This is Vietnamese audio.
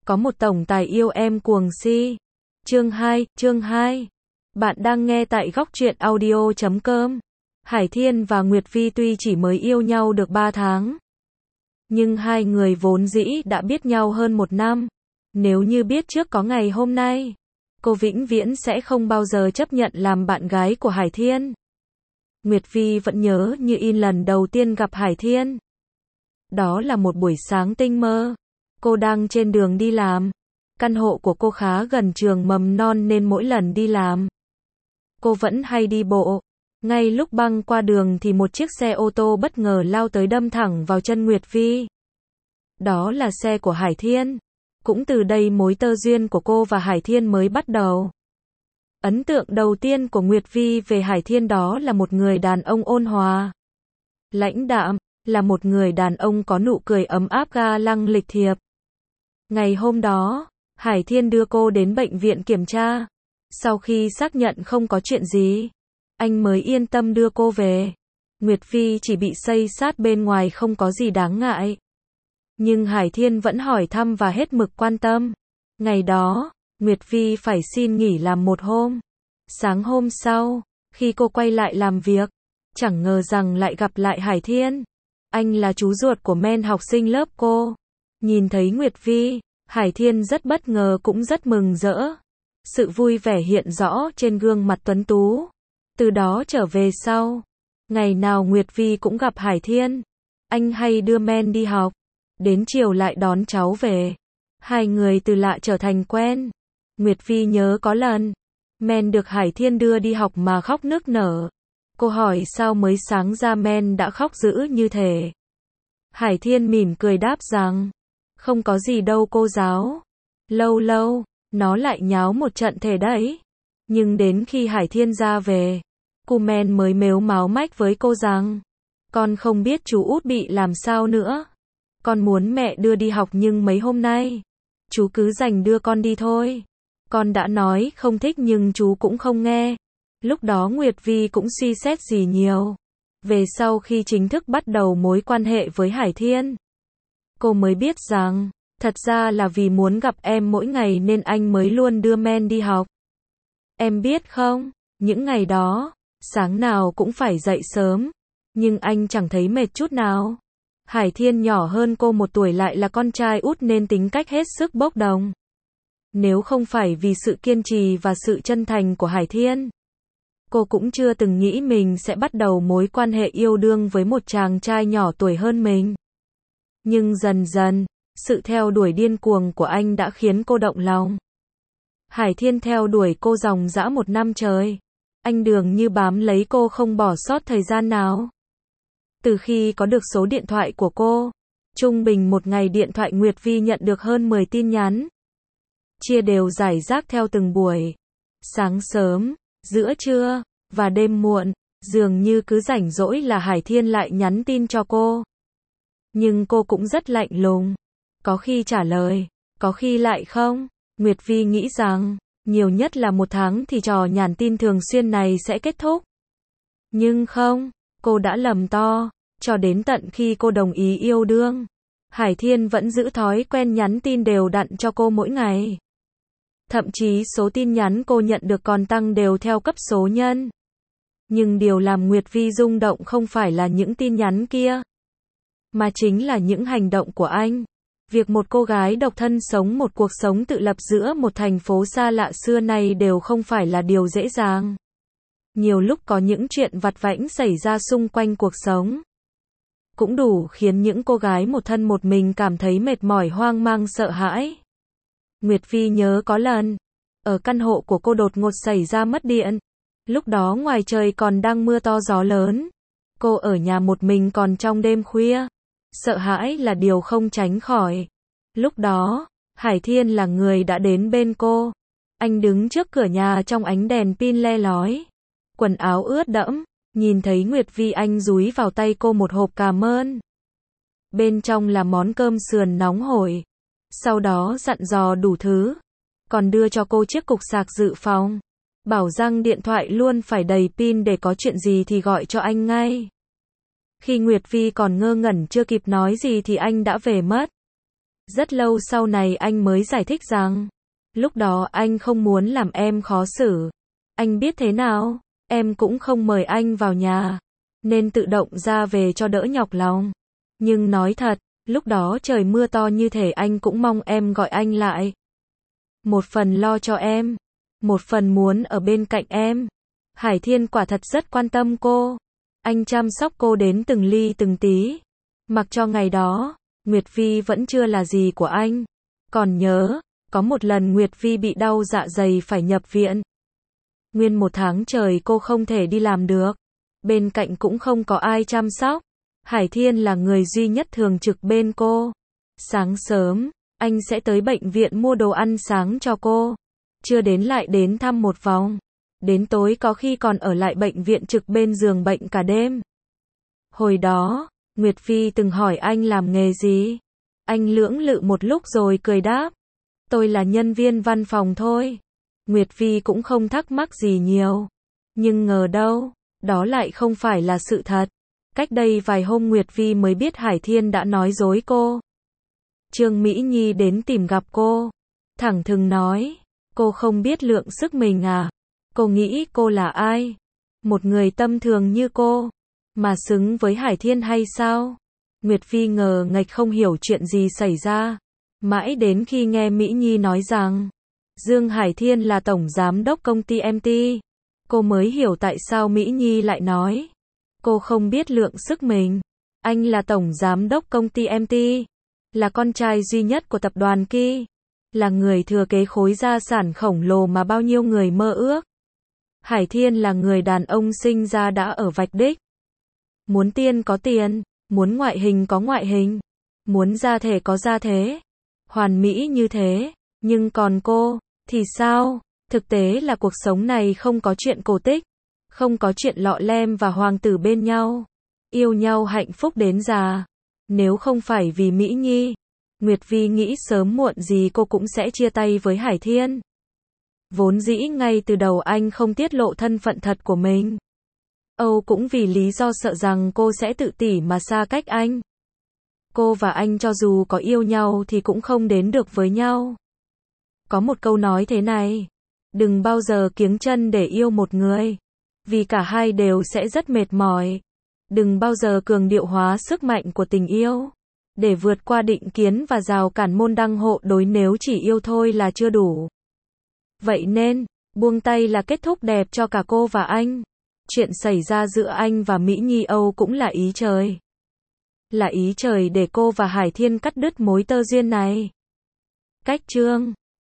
Có một tổng tài yêu em cuồng si. Chương 2. Bạn đang nghe tại góc truyện audio.com. Hải Thiên và Nguyệt Vi tuy chỉ mới yêu nhau được 3 tháng, nhưng hai người vốn dĩ đã biết nhau hơn 1 năm. Nếu như biết trước có ngày hôm nay, cô vĩnh viễn sẽ không bao giờ chấp nhận làm bạn gái của Hải Thiên. Nguyệt Vi vẫn nhớ như in lần đầu tiên gặp Hải Thiên. Đó là một buổi sáng tinh mơ. Cô đang trên đường đi làm. Căn hộ của cô khá gần trường mầm non nên mỗi lần đi làm, cô vẫn hay đi bộ. Ngay lúc băng qua đường thì một chiếc xe ô tô bất ngờ lao tới đâm thẳng vào chân Nguyệt Vi. Đó là xe của Hải Thiên. Cũng từ đây mối tơ duyên của cô và Hải Thiên mới bắt đầu. Ấn tượng đầu tiên của Nguyệt Vi về Hải Thiên đó là một người đàn ông ôn hòa, lãnh đạm, là một người đàn ông có nụ cười ấm áp ga lăng lịch thiệp. Ngày hôm đó, Hải Thiên đưa cô đến bệnh viện kiểm tra. Sau khi xác nhận không có chuyện gì, anh mới yên tâm đưa cô về. Nguyệt Vi chỉ bị xây sát bên ngoài không có gì đáng ngại. Nhưng Hải Thiên vẫn hỏi thăm và hết mực quan tâm. Ngày đó, Nguyệt Vi phải xin nghỉ làm một hôm. Sáng hôm sau, khi cô quay lại làm việc, chẳng ngờ rằng lại gặp lại Hải Thiên. Anh là chú ruột của men học sinh lớp cô. Nhìn thấy Nguyệt Vi, Hải Thiên rất bất ngờ cũng rất mừng rỡ. Sự vui vẻ hiện rõ trên gương mặt tuấn tú. Từ đó trở về sau, ngày nào Nguyệt Vi cũng gặp Hải Thiên. Anh hay đưa men đi học, đến chiều lại đón cháu về. Hai người từ lạ trở thành quen. Nguyệt Vi nhớ có lần, men được Hải Thiên đưa đi học mà khóc nức nở. Cô hỏi sao mới sáng ra men đã khóc dữ như thế. Hải Thiên mỉm cười đáp rằng, không có gì đâu cô giáo. Lâu lâu, nó lại nháo một trận thế đấy. Nhưng đến khi Hải Thiên ra về, cô men mới mếu máo mách với cô rằng, con không biết chú út bị làm sao nữa. Con muốn mẹ đưa đi học nhưng mấy hôm nay, chú cứ rảnh đưa con đi thôi. Con đã nói không thích nhưng chú cũng không nghe. Lúc đó Nguyệt Vi cũng suy xét gì nhiều. Về sau khi chính thức bắt đầu mối quan hệ với Hải Thiên, cô mới biết rằng, thật ra là vì muốn gặp em mỗi ngày nên anh mới luôn đưa men đi học. Em biết không, những ngày đó, sáng nào cũng phải dậy sớm, nhưng anh chẳng thấy mệt chút nào. Hải Thiên nhỏ hơn cô 1 tuổi lại là con trai út nên tính cách hết sức bốc đồng. Nếu không phải vì sự kiên trì và sự chân thành của Hải Thiên, cô cũng chưa từng nghĩ mình sẽ bắt đầu mối quan hệ yêu đương với một chàng trai nhỏ tuổi hơn mình. Nhưng dần dần, sự theo đuổi điên cuồng của anh đã khiến cô động lòng. Hải Thiên theo đuổi cô dòng dã 1 năm trời. Anh dường như bám lấy cô không bỏ sót thời gian nào. Từ khi có được số điện thoại của cô, trung bình một ngày điện thoại Nguyệt Vi nhận được hơn 10 tin nhắn. Chia đều rải rác theo từng buổi. Sáng sớm, giữa trưa, và đêm muộn, dường như cứ rảnh rỗi là Hải Thiên lại nhắn tin cho cô. Nhưng cô cũng rất lạnh lùng. Có khi trả lời, có khi lại không. Nguyệt Vi nghĩ rằng, nhiều nhất là 1 tháng thì trò nhắn tin thường xuyên này sẽ kết thúc. Nhưng không, cô đã lầm to. Cho đến tận khi cô đồng ý yêu đương, Hải Thiên vẫn giữ thói quen nhắn tin đều đặn cho cô mỗi ngày. Thậm chí số tin nhắn cô nhận được còn tăng đều theo cấp số nhân. Nhưng điều làm Nguyệt Vi rung động không phải là những tin nhắn kia, mà chính là những hành động của anh. Việc một cô gái độc thân sống một cuộc sống tự lập giữa một thành phố xa lạ xưa nay đều không phải là điều dễ dàng. Nhiều lúc có những chuyện vặt vãnh xảy ra xung quanh cuộc sống, cũng đủ khiến những cô gái một thân một mình cảm thấy mệt mỏi, hoang mang, sợ hãi. Nguyệt Vi nhớ có lần, ở căn hộ của cô đột ngột xảy ra mất điện. Lúc đó ngoài trời còn đang mưa to gió lớn. Cô ở nhà một mình còn trong đêm khuya. Sợ hãi là điều không tránh khỏi. Lúc đó, Hải Thiên là người đã đến bên cô. Anh đứng trước cửa nhà trong ánh đèn pin le lói, quần áo ướt đẫm. Nhìn thấy Nguyệt Vi, anh dúi vào tay cô một hộp cảm ơn. Bên trong là món cơm sườn nóng hổi. Sau đó dặn dò đủ thứ. Còn đưa cho cô chiếc cục sạc dự phòng. Bảo rằng điện thoại luôn phải đầy pin để có chuyện gì thì gọi cho anh ngay. Khi Nguyệt Vi còn ngơ ngẩn chưa kịp nói gì thì anh đã về mất. Rất lâu sau này anh mới giải thích rằng, lúc đó anh không muốn làm em khó xử. Anh biết thế nào, em cũng không mời anh vào nhà, nên tự động ra về cho đỡ nhọc lòng. Nhưng nói thật, lúc đó trời mưa to như thể anh cũng mong em gọi anh lại. Một phần lo cho em, một phần muốn ở bên cạnh em. Hải Thiên quả thật rất quan tâm cô. Anh chăm sóc cô đến từng ly từng tí. Mặc cho ngày đó, Nguyệt Vi vẫn chưa là gì của anh. Còn nhớ, có một lần Nguyệt Vi bị đau dạ dày phải nhập viện. Nguyên 1 tháng trời cô không thể đi làm được. Bên cạnh cũng không có ai chăm sóc. Hải Thiên là người duy nhất thường trực bên cô. Sáng sớm, anh sẽ tới bệnh viện mua đồ ăn sáng cho cô. Trưa đến lại đến thăm một vòng. Đến tối có khi còn ở lại bệnh viện trực bên giường bệnh cả đêm. Hồi đó, Nguyệt Vi từng hỏi anh làm nghề gì. Anh lưỡng lự một lúc rồi cười đáp. Tôi là nhân viên văn phòng thôi. Nguyệt Vi cũng không thắc mắc gì nhiều. Nhưng ngờ đâu, đó lại không phải là sự thật. Cách đây vài hôm Nguyệt Vi mới biết Hải Thiên đã nói dối cô. Trương Mỹ Nhi đến tìm gặp cô. Thẳng thừng nói, cô không biết lượng sức mình à? Cô nghĩ cô là ai? Một người tâm thường như cô, mà xứng với Hải Thiên hay sao? Nguyệt Vi ngờ nghệch không hiểu chuyện gì xảy ra. Mãi đến khi nghe Mỹ Nhi nói rằng, Dương Hải Thiên là tổng giám đốc công ty MT. Cô mới hiểu tại sao Mỹ Nhi lại nói. Cô không biết lượng sức mình. Anh là tổng giám đốc công ty MT. Là con trai duy nhất của tập đoàn Ki. Là người thừa kế khối gia sản khổng lồ mà bao nhiêu người mơ ước. Hải Thiên là người đàn ông sinh ra đã ở vạch đích. Muốn tiền có tiền, muốn ngoại hình có ngoại hình, muốn gia thể có gia thế. Hoàn mỹ như thế, nhưng còn cô, thì sao? Thực tế là cuộc sống này không có chuyện cổ tích, không có chuyện lọ lem và hoàng tử bên nhau, yêu nhau hạnh phúc đến già. Nếu không phải vì Mỹ Nhi, Nguyệt Vi nghĩ sớm muộn gì cô cũng sẽ chia tay với Hải Thiên. Vốn dĩ ngay từ đầu anh không tiết lộ thân phận thật của mình. Âu cũng vì lý do sợ rằng cô sẽ tự tỷ mà xa cách anh. Cô và anh cho dù có yêu nhau thì cũng không đến được với nhau. Có một câu nói thế này, đừng bao giờ kiếng chân để yêu một người, vì cả hai đều sẽ rất mệt mỏi. Đừng bao giờ cường điệu hóa sức mạnh của tình yêu, để vượt qua định kiến và rào cản môn đăng hộ đối, nếu chỉ yêu thôi là chưa đủ. Vậy nên, buông tay là kết thúc đẹp cho cả cô và anh. Chuyện xảy ra giữa anh và Mỹ Nhi Âu cũng là ý trời. Là ý trời để cô và Hải Thiên cắt đứt mối tơ duyên này. Cách chương